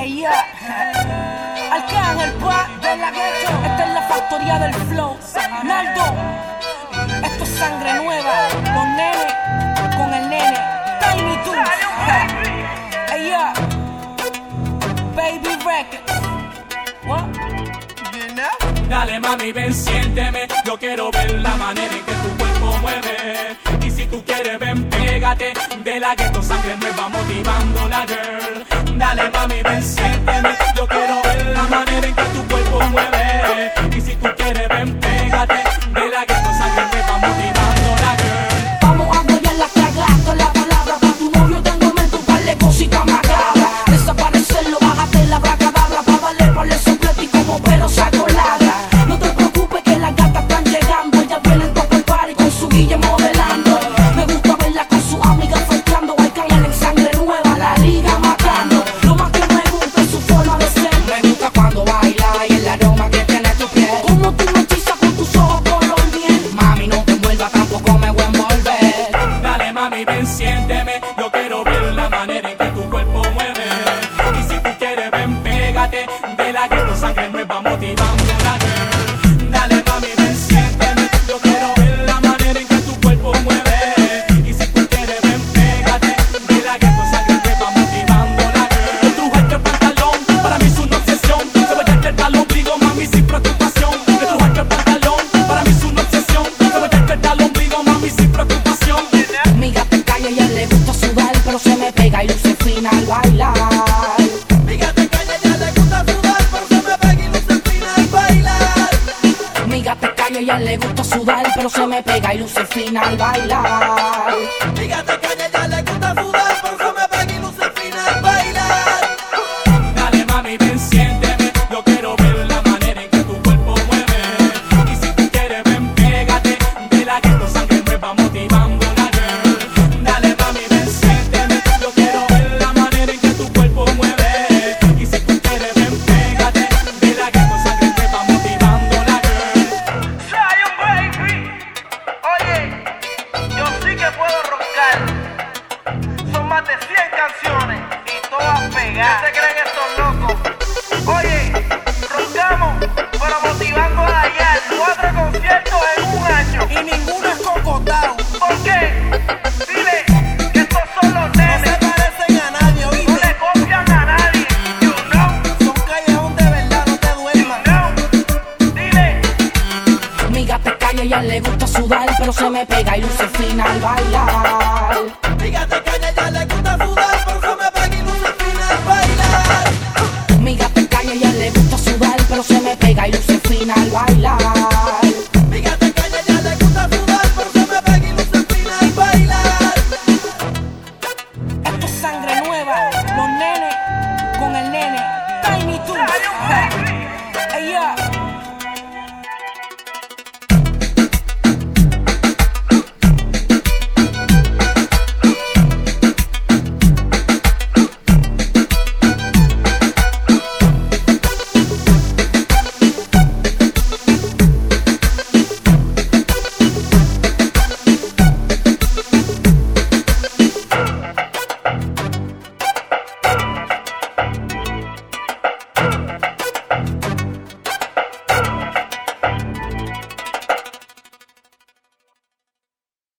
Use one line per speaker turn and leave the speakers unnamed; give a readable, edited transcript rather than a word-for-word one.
Ella, Arcángel Pa de la Ghetto. Esta es la factoría del flow. Naldo, esto es sangre nueva. Los nenes con el nene. Tiny Toons. Ella, Baby Records. What?
Dale mami, ven, siénteme. Yo quiero ver la manera en que tu cuerpo mueve. Y si tú quieres, ven, pégate. De la Ghetto sangre nueva motivando la girl. Dale mami, ven, siénteme. Yo quiero ver la manera en que tu cuerpo mueve. Y si tú quieres, ven, pégate. De la Ghetto sangre nueva motivando la girl.
Vamos a apoyar la cagada, la palabra para tu novio. Tengo en mente un par de cositas macabras. Desaparecerlo, bájate la bracadabra. Pa' darle par de soplete y como pero saco ladra. No te preocupes que las gatas están llegando. Ellas vienen todo el party con su guille modelando. Me gusta verla con su amiga frescando. Hay caña en sangre nueva, la liga matando. Lo más que me gusta es su forma de ser. Me gusta cuando baila y el aroma que tiene tu piel. Como tú me hechizas con tus ojos color miel. Mami, no te envuelvas, tampoco me voy a envolver.
Dale mami, ven, siénteme. Yo quiero ver la manera en que tu cuerpo mueve. Y si tú quieres, ven, pégate. De la Ghetto sangre nueva motivando la girl. Dale mami, ven, siénteme. Yo quiero ver la manera en que tu cuerpo mueve. Y si tú quieres, ven, pégate. De la Ghetto sangre nueva motivando la girl. Yo truje el pantalón, para mí es una obsesión. Se va a echar el talón, ombligo, mami, sin preocupación. Yo truje el pantalón, para mí es una obsesión. Se va a echar el talón, ombligo, mami, sin preocupación.
Mi gata calle y a él le gusta sudar, pero se me pega y luce fina al bailar.
Mi gata calle ya le gusta sudar, pero se me pega y luce fina al bailar.
Mi gata calle y a él le gusta sudar, pero se me pega y luce fina al bailar.
Mi gata calle ya le gusta sudar, pero se me pega y luce fina al bailar.
Dale mami, ven, siénteme. Yo quiero ver la manera en que tu cuerpo mueve. Y si tú quieres, ven, pégate. De la Ghetto sangre nueva motivando la girl. Dale mami, ven, siénteme. Yo quiero ver la manera en que tu cuerpo mueve. Y si tú quieres, ven, pégate. De la Ghetto sangre nueva motivando la girl.
Zion Baby. Oye, yo sí que puedo roncar. Son más de 100 canciones y todas pegadas. ¿Qué se creen estos locos? Oye, roncamos, pero motivando a hallar 4 conciertos en un año.
Y ninguno es cocotao.
¿Por qué? Dile que estos son los
No se
nenes.
parecen a nadie,
No
oíste.
le copian a nadie. You know,
Son callejón de verdad, no te duermas.
no. Dile.
Mi gata calle y a él le gusta sudar, pero se me pega y luce fina al bailar.
Mi gata